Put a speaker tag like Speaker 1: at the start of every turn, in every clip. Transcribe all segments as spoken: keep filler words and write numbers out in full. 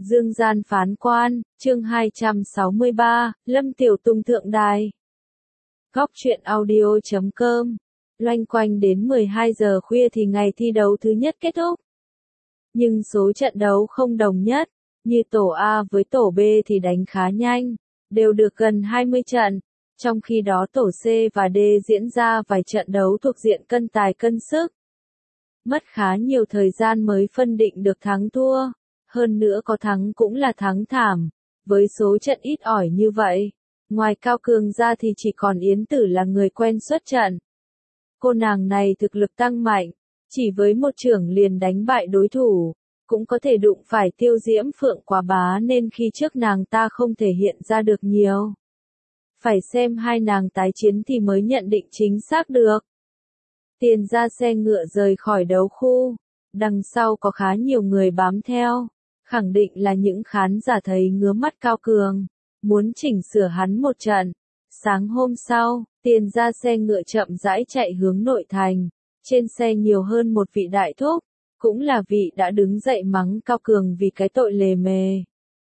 Speaker 1: Dương gian phán quan, chương hai trăm sáu mươi ba, Lâm Tiểu Tùng thượng đài. Góc truyện audio chấm com. Loanh quanh đến mười hai giờ khuya thì ngày thi đấu thứ nhất kết thúc. Nhưng số trận đấu không đồng nhất, như tổ A với tổ B thì đánh khá nhanh, đều được gần hai mươi trận, trong khi đó tổ C và D diễn ra vài trận đấu thuộc diện cân tài cân sức. Mất khá nhiều thời gian mới phân định được thắng thua, hơn nữa có thắng cũng là thắng thảm, với số trận ít ỏi như vậy. Ngoài Cao Cường ra thì chỉ còn Yến Tử là người quen xuất trận. Cô nàng này thực lực tăng mạnh, chỉ với một chưởng liền đánh bại đối thủ, cũng có thể đụng phải Tiêu Diễm Phượng Quá Bá nên khi trước nàng ta không thể hiện ra được nhiều. Phải xem hai nàng tái chiến thì mới nhận định chính xác được. Tiền ra xe ngựa rời khỏi đấu khu, đằng sau có khá nhiều người bám theo, khẳng định là những khán giả thấy ngứa mắt Cao Cường, muốn chỉnh sửa hắn một trận. Sáng hôm sau, Tiền ra xe ngựa chậm rãi chạy hướng nội thành, trên xe nhiều hơn một vị đại thúc, cũng là vị đã đứng dậy mắng Cao Cường vì cái tội lề mề.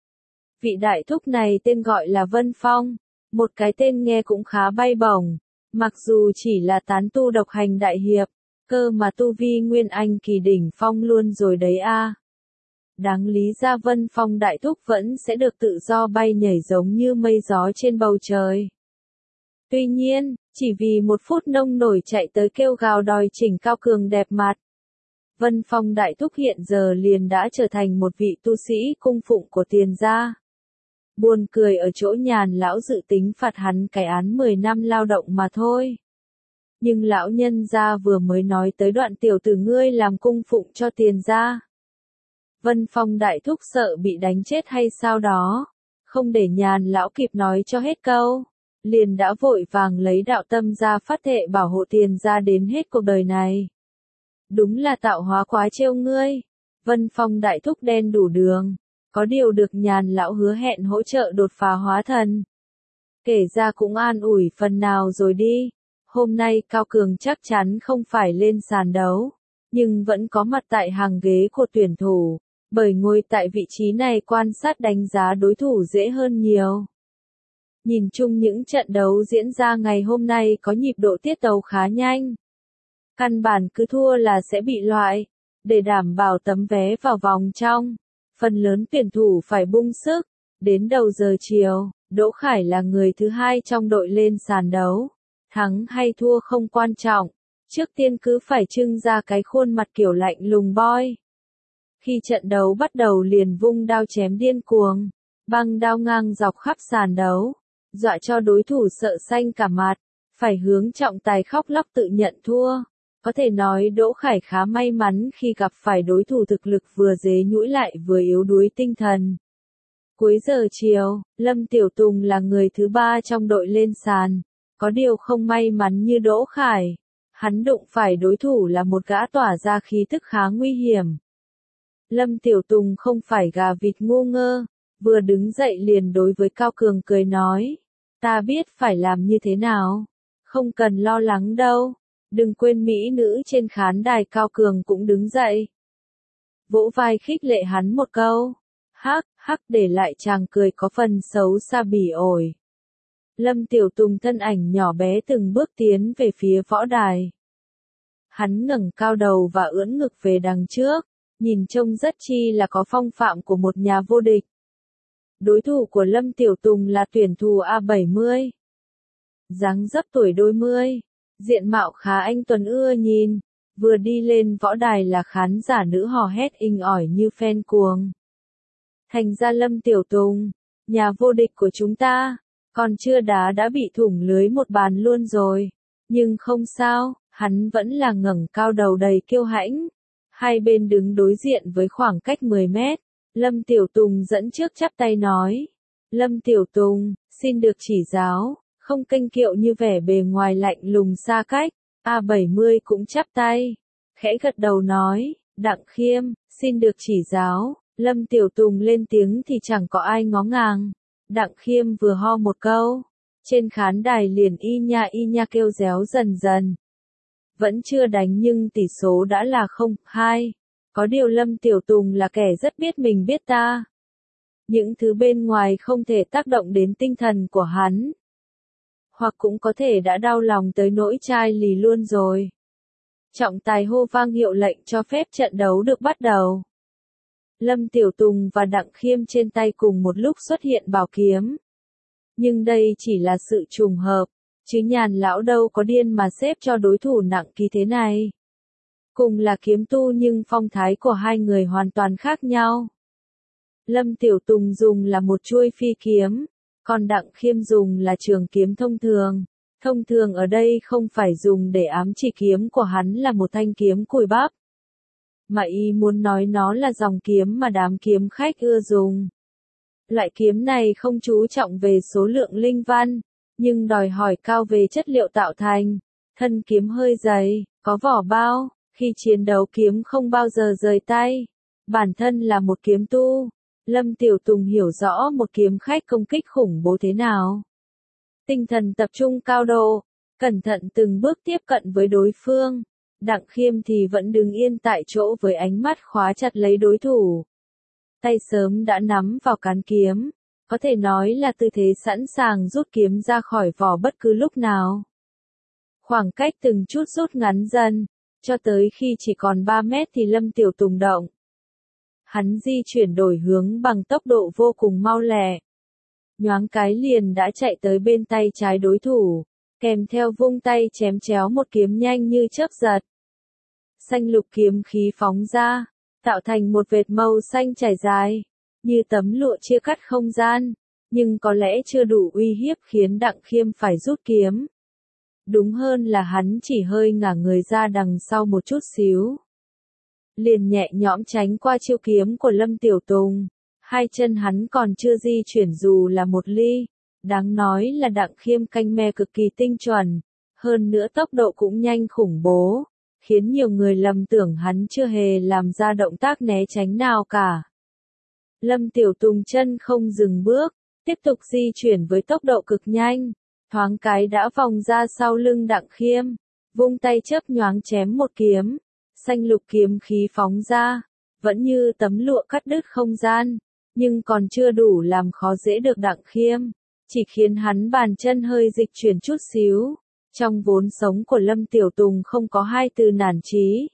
Speaker 1: Vị đại thúc này tên gọi là Vân Phong, một cái tên nghe cũng khá bay bổng, mặc dù chỉ là tán tu độc hành đại hiệp, cơ mà tu vi Nguyên Anh kỳ đỉnh phong luôn rồi đấy a. À. Đáng lý ra Vân Phong đại thúc vẫn sẽ được tự do bay nhảy giống như mây gió trên bầu trời. Tuy nhiên, chỉ vì một phút nông nổi chạy tới kêu gào đòi chỉnh Cao Cường đẹp mặt. Vân Phong đại thúc hiện giờ liền đã trở thành một vị tu sĩ cung phụng của Tiền gia. Buồn cười ở chỗ Nhàn lão dự tính phạt hắn cái án mười năm lao động mà thôi. Nhưng lão nhân gia vừa mới nói tới đoạn tiểu tử ngươi làm cung phụng cho Tiền gia. Vân Phong đại thúc sợ bị đánh chết hay sao đó, không để Nhàn lão kịp nói cho hết câu, liền đã vội vàng lấy đạo tâm ra phát thệ bảo hộ Tiền gia đến hết cuộc đời này. Đúng là tạo hóa quá trêu ngươi. Vân Phong đại thúc đen đủ đường, có điều được Nhàn lão hứa hẹn hỗ trợ đột phá hóa thần. Kể ra cũng an ủi phần nào rồi đi. Hôm nay Cao Cường chắc chắn không phải lên sàn đấu, nhưng vẫn có mặt tại hàng ghế của tuyển thủ, bởi ngồi tại vị trí này quan sát đánh giá đối thủ dễ hơn nhiều. Nhìn chung những trận đấu diễn ra ngày hôm nay có nhịp độ tiết tấu khá nhanh. Căn bản cứ thua là sẽ bị loại, để đảm bảo tấm vé vào vòng trong. Phần lớn tuyển thủ phải bung sức. Đến đầu giờ chiều, Đỗ Khải là người thứ hai trong đội lên sàn đấu. Thắng hay thua không quan trọng, trước tiên cứ phải trưng ra cái khuôn mặt kiểu lạnh lùng boy. Khi trận đấu bắt đầu liền vung đao chém điên cuồng, băng đao ngang dọc khắp sàn đấu, dọa cho đối thủ sợ xanh cả mặt, phải hướng trọng tài khóc lóc tự nhận thua. Có thể nói Đỗ Khải khá may mắn khi gặp phải đối thủ thực lực vừa dế nhũi lại vừa yếu đuối tinh thần. Cuối giờ chiều, Lâm Tiểu Tùng là người thứ ba trong đội lên sàn, có điều không may mắn như Đỗ Khải. Hắn đụng phải đối thủ là một gã tỏa ra khí tức khá nguy hiểm. Lâm Tiểu Tùng không phải gà vịt ngu ngơ, vừa đứng dậy liền đối với Cao Cường cười nói, ta biết phải làm như thế nào, không cần lo lắng đâu. Đừng quên mỹ nữ trên khán đài. Cao Cường cũng đứng dậy, vỗ vai khích lệ hắn một câu, hắc hắc để lại chàng cười có phần xấu xa bỉ ổi. Lâm Tiểu Tùng thân ảnh nhỏ bé từng bước tiến về phía võ đài. Hắn ngẩng cao đầu và ưỡn ngực về đằng trước, nhìn trông rất chi là có phong phạm của một nhà vô địch. Đối thủ của Lâm Tiểu Tùng là tuyển thủ A bảy mươi. Dáng dấp tuổi đôi mươi. Diện mạo khá anh tuấn ưa nhìn, vừa đi lên võ đài là khán giả nữ hò hét inh ỏi như fan cuồng. Thành ra Lâm Tiểu Tùng, nhà vô địch của chúng ta, còn chưa đá đã bị thủng lưới một bàn luôn rồi. Nhưng không sao, hắn vẫn là ngẩng cao đầu đầy kiêu hãnh. Hai bên đứng đối diện với khoảng cách mười mét, Lâm Tiểu Tùng dẫn trước chắp tay nói. Lâm Tiểu Tùng, xin được chỉ giáo. Không kênh kiệu như vẻ bề ngoài lạnh lùng xa cách, A bảy mươi cũng chắp tay, khẽ gật đầu nói, Đặng Khiêm, xin được chỉ giáo. Lâm Tiểu Tùng lên tiếng thì chẳng có ai ngó ngàng. Đặng Khiêm vừa ho một câu, trên khán đài liền y nha y nha kêu réo dần dần. Vẫn chưa đánh nhưng tỷ số đã là không hai. Có điều Lâm Tiểu Tùng là kẻ rất biết mình biết ta. Những thứ bên ngoài không thể tác động đến tinh thần của hắn. Hoặc cũng có thể đã đau lòng tới nỗi chai lì luôn rồi. Trọng tài hô vang hiệu lệnh cho phép trận đấu được bắt đầu. Lâm Tiểu Tùng và Đặng Khiêm trên tay cùng một lúc xuất hiện bảo kiếm. Nhưng đây chỉ là sự trùng hợp, chứ Nhàn lão đâu có điên mà xếp cho đối thủ nặng ký thế này. Cùng là kiếm tu nhưng phong thái của hai người hoàn toàn khác nhau. Lâm Tiểu Tùng dùng là một chuôi phi kiếm, còn Đặng Khiêm dùng là trường kiếm thông thường. Thông thường ở đây không phải dùng để ám chỉ kiếm của hắn là một thanh kiếm cùi bắp, mà y muốn nói nó là dòng kiếm mà đám kiếm khách ưa dùng. Loại kiếm này không chú trọng về số lượng linh văn, nhưng đòi hỏi cao về chất liệu tạo thành. Thân kiếm hơi dày, có vỏ bao, khi chiến đấu kiếm không bao giờ rời tay. Bản thân là một kiếm tu, Lâm Tiểu Tùng hiểu rõ một kiếm khách công kích khủng bố thế nào. Tinh thần tập trung cao độ, cẩn thận từng bước tiếp cận với đối phương. Đặng Khiêm thì vẫn đứng yên tại chỗ với ánh mắt khóa chặt lấy đối thủ. Tay sớm đã nắm vào cán kiếm, có thể nói là tư thế sẵn sàng rút kiếm ra khỏi vỏ bất cứ lúc nào. Khoảng cách từng chút rút ngắn dần, cho tới khi chỉ còn ba mét thì Lâm Tiểu Tùng động. Hắn di chuyển đổi hướng bằng tốc độ vô cùng mau lẹ. Nhoáng cái liền đã chạy tới bên tay trái đối thủ, kèm theo vung tay chém chéo một kiếm nhanh như chớp giật. Xanh lục kiếm khí phóng ra, tạo thành một vệt màu xanh trải dài, như tấm lụa chia cắt không gian, nhưng có lẽ chưa đủ uy hiếp khiến Đặng Khiêm phải rút kiếm. Đúng hơn là hắn chỉ hơi ngả người ra đằng sau một chút xíu. Liền nhẹ nhõm tránh qua chiêu kiếm của Lâm Tiểu Tùng, hai chân hắn còn chưa di chuyển dù là một ly. Đáng nói là Đặng Khiêm canh me cực kỳ tinh chuẩn, hơn nữa tốc độ cũng nhanh khủng bố, khiến nhiều người lầm tưởng hắn chưa hề làm ra động tác né tránh nào cả. Lâm Tiểu Tùng chân không dừng bước, tiếp tục di chuyển với tốc độ cực nhanh, thoáng cái đã vòng ra sau lưng Đặng Khiêm, vung tay chớp nhoáng chém một kiếm, xanh lục kiếm khí phóng ra, vẫn như tấm lụa cắt đứt không gian, nhưng còn chưa đủ làm khó dễ được Đặng Khiêm, chỉ khiến hắn bàn chân hơi dịch chuyển chút xíu. Trong vốn sống của Lâm Tiểu Tùng không có hai từ nản chí.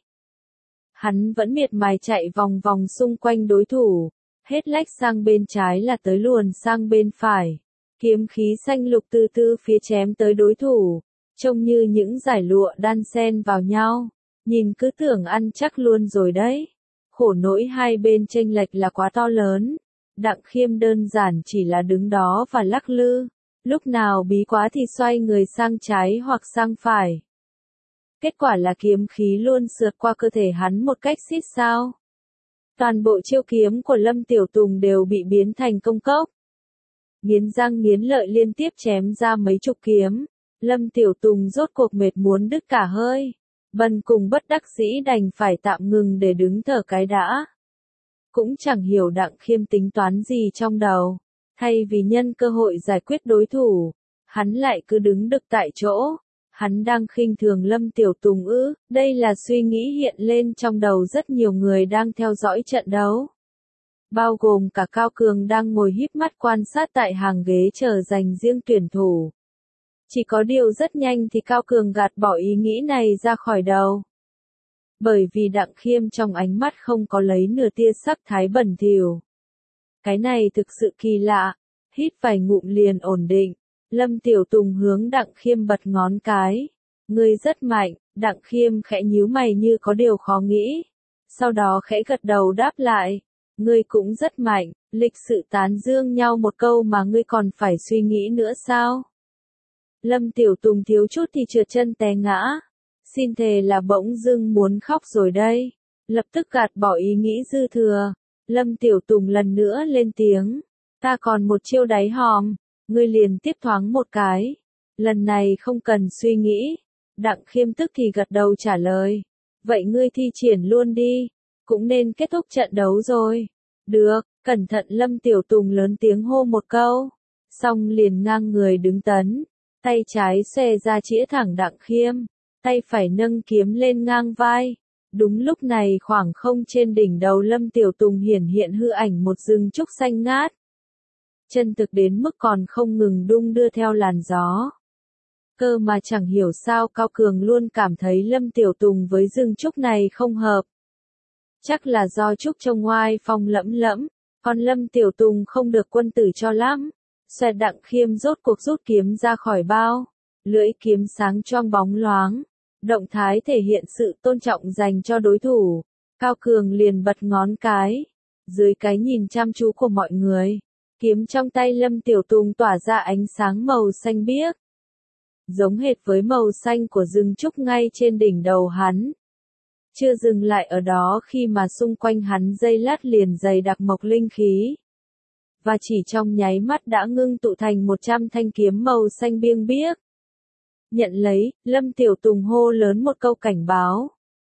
Speaker 1: Hắn vẫn miệt mài chạy vòng vòng xung quanh đối thủ, hết lách sang bên trái là tới luồn sang bên phải. Kiếm khí xanh lục từ từ phía chém tới đối thủ, trông như những dải lụa đan xen vào nhau, nhìn cứ tưởng ăn chắc luôn rồi đấy. Khổ nỗi hai bên chênh lệch là quá to lớn. Đặng Khiêm đơn giản chỉ là đứng đó và lắc lư, lúc nào bí quá thì xoay người sang trái hoặc sang phải. Kết quả là kiếm khí luôn sượt qua cơ thể hắn một cách xít sao. Toàn bộ chiêu kiếm của Lâm Tiểu Tùng đều bị biến thành công cốc. Nghiến răng nghiến lợi liên tiếp chém ra mấy chục kiếm, Lâm Tiểu Tùng rốt cuộc mệt muốn đứt cả hơi. Bần cùng bất đắc dĩ đành phải tạm ngừng để đứng thở cái đã. Cũng chẳng hiểu Đặng Khiêm tính toán gì trong đầu, thay vì nhân cơ hội giải quyết đối thủ, hắn lại cứ đứng đực tại chỗ. Hắn đang khinh thường Lâm Tiểu Tùng ư? Đây là suy nghĩ hiện lên trong đầu rất nhiều người đang theo dõi trận đấu, bao gồm cả Cao Cường đang ngồi híp mắt quan sát tại hàng ghế chờ dành riêng tuyển thủ. Chỉ có điều rất nhanh thì Cao Cường gạt bỏ ý nghĩ này ra khỏi đầu. Bởi vì Đặng Khiêm trong ánh mắt không có lấy nửa tia sắc thái bẩn thỉu. Cái này thực sự kỳ lạ, hít vài ngụm liền ổn định. Lâm Tiểu Tùng hướng Đặng Khiêm bật ngón cái. Ngươi rất mạnh. Đặng Khiêm khẽ nhíu mày như có điều khó nghĩ. Sau đó khẽ gật đầu đáp lại. Ngươi cũng rất mạnh, lịch sự tán dương nhau một câu mà ngươi còn phải suy nghĩ nữa sao? Lâm Tiểu Tùng thiếu chút thì trượt chân té ngã. Xin thề là bỗng dưng muốn khóc rồi đây. Lập tức gạt bỏ ý nghĩ dư thừa. Lâm Tiểu Tùng lần nữa lên tiếng. Ta còn một chiêu đáy hòm. Ngươi liền tiếp thoáng một cái. Lần này không cần suy nghĩ. Đặng Khiêm tức thì gật đầu trả lời. Vậy ngươi thi triển luôn đi. Cũng nên kết thúc trận đấu rồi. Được, cẩn thận. Lâm Tiểu Tùng lớn tiếng hô một câu. Xong liền ngang người đứng tấn. Tay trái xòe ra chĩa thẳng Đặng Khiêm. Tay phải nâng kiếm lên ngang vai. Đúng lúc này khoảng không trên đỉnh đầu Lâm Tiểu Tùng hiển hiện hư ảnh một rừng trúc xanh ngát. chân thực đến mức còn không ngừng đung đưa theo làn gió. Cơ mà chẳng hiểu sao Cao Cường luôn cảm thấy Lâm Tiểu Tùng với Dương Trúc này không hợp. Chắc là do Trúc trông ngoai phong lẫm lẫm, còn Lâm Tiểu Tùng không được quân tử cho lắm. Xoẹt Đặng Khiêm rốt cuộc rút kiếm ra khỏi bao, lưỡi kiếm sáng choang bóng loáng, động thái thể hiện sự tôn trọng dành cho đối thủ. Cao Cường liền bật ngón cái, dưới cái nhìn chăm chú của mọi người, kiếm trong tay Lâm Tiểu Tùng tỏa ra ánh sáng màu xanh biếc, giống hệt với màu xanh của rừng trúc ngay trên đỉnh đầu hắn. Chưa dừng lại ở đó khi mà xung quanh hắn dây lát liền dày đặc mộc linh khí. Và chỉ trong nháy mắt đã ngưng tụ thành một trăm thanh kiếm màu xanh biêng biếc. Nhận lấy, Lâm Tiểu Tùng hô lớn một câu cảnh báo.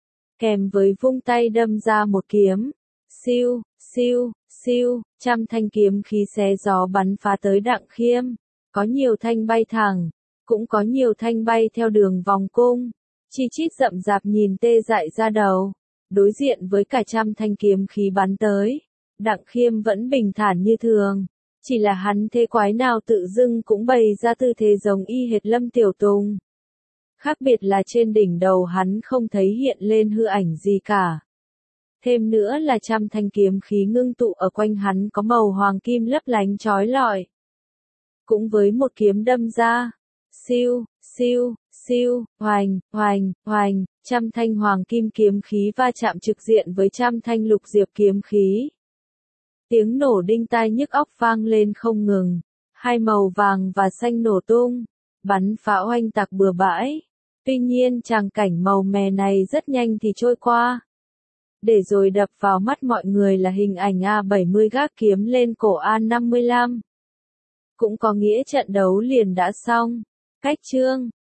Speaker 1: Kèm với vung tay đâm ra một kiếm. Siêu, siêu, siêu, trăm thanh kiếm khí xé gió bắn phá tới Đặng Khiêm. Có nhiều thanh bay thẳng, cũng có nhiều thanh bay theo đường vòng cung. Chi chít rậm rạp nhìn tê dại ra đầu. Đối diện với cả trăm thanh kiếm khí bắn tới, Đặng Khiêm vẫn bình thản như thường. Chỉ là hắn thế quái nào tự dưng cũng bày ra tư thế giống y hệt Lâm Tiểu Tùng. Khác biệt là trên đỉnh đầu hắn không thấy hiện lên hư ảnh gì cả. Thêm nữa là trăm thanh kiếm khí ngưng tụ ở quanh hắn có màu hoàng kim lấp lánh chói lọi. Cũng với một kiếm đâm ra, siêu, siêu, siêu, hoành, hoành, hoành, trăm thanh hoàng kim kiếm khí va chạm trực diện với trăm thanh lục diệp kiếm khí. Tiếng nổ đinh tai nhức óc vang lên không ngừng, hai màu vàng và xanh nổ tung, bắn phá oanh tạc bừa bãi. Tuy nhiên tràng cảnh màu mè này rất nhanh thì trôi qua. Để rồi đập vào mắt mọi người là hình ảnh A bảy mươi gác kiếm lên cổ A năm mươi lăm. Cũng có nghĩa trận đấu liền đã xong. Cách chương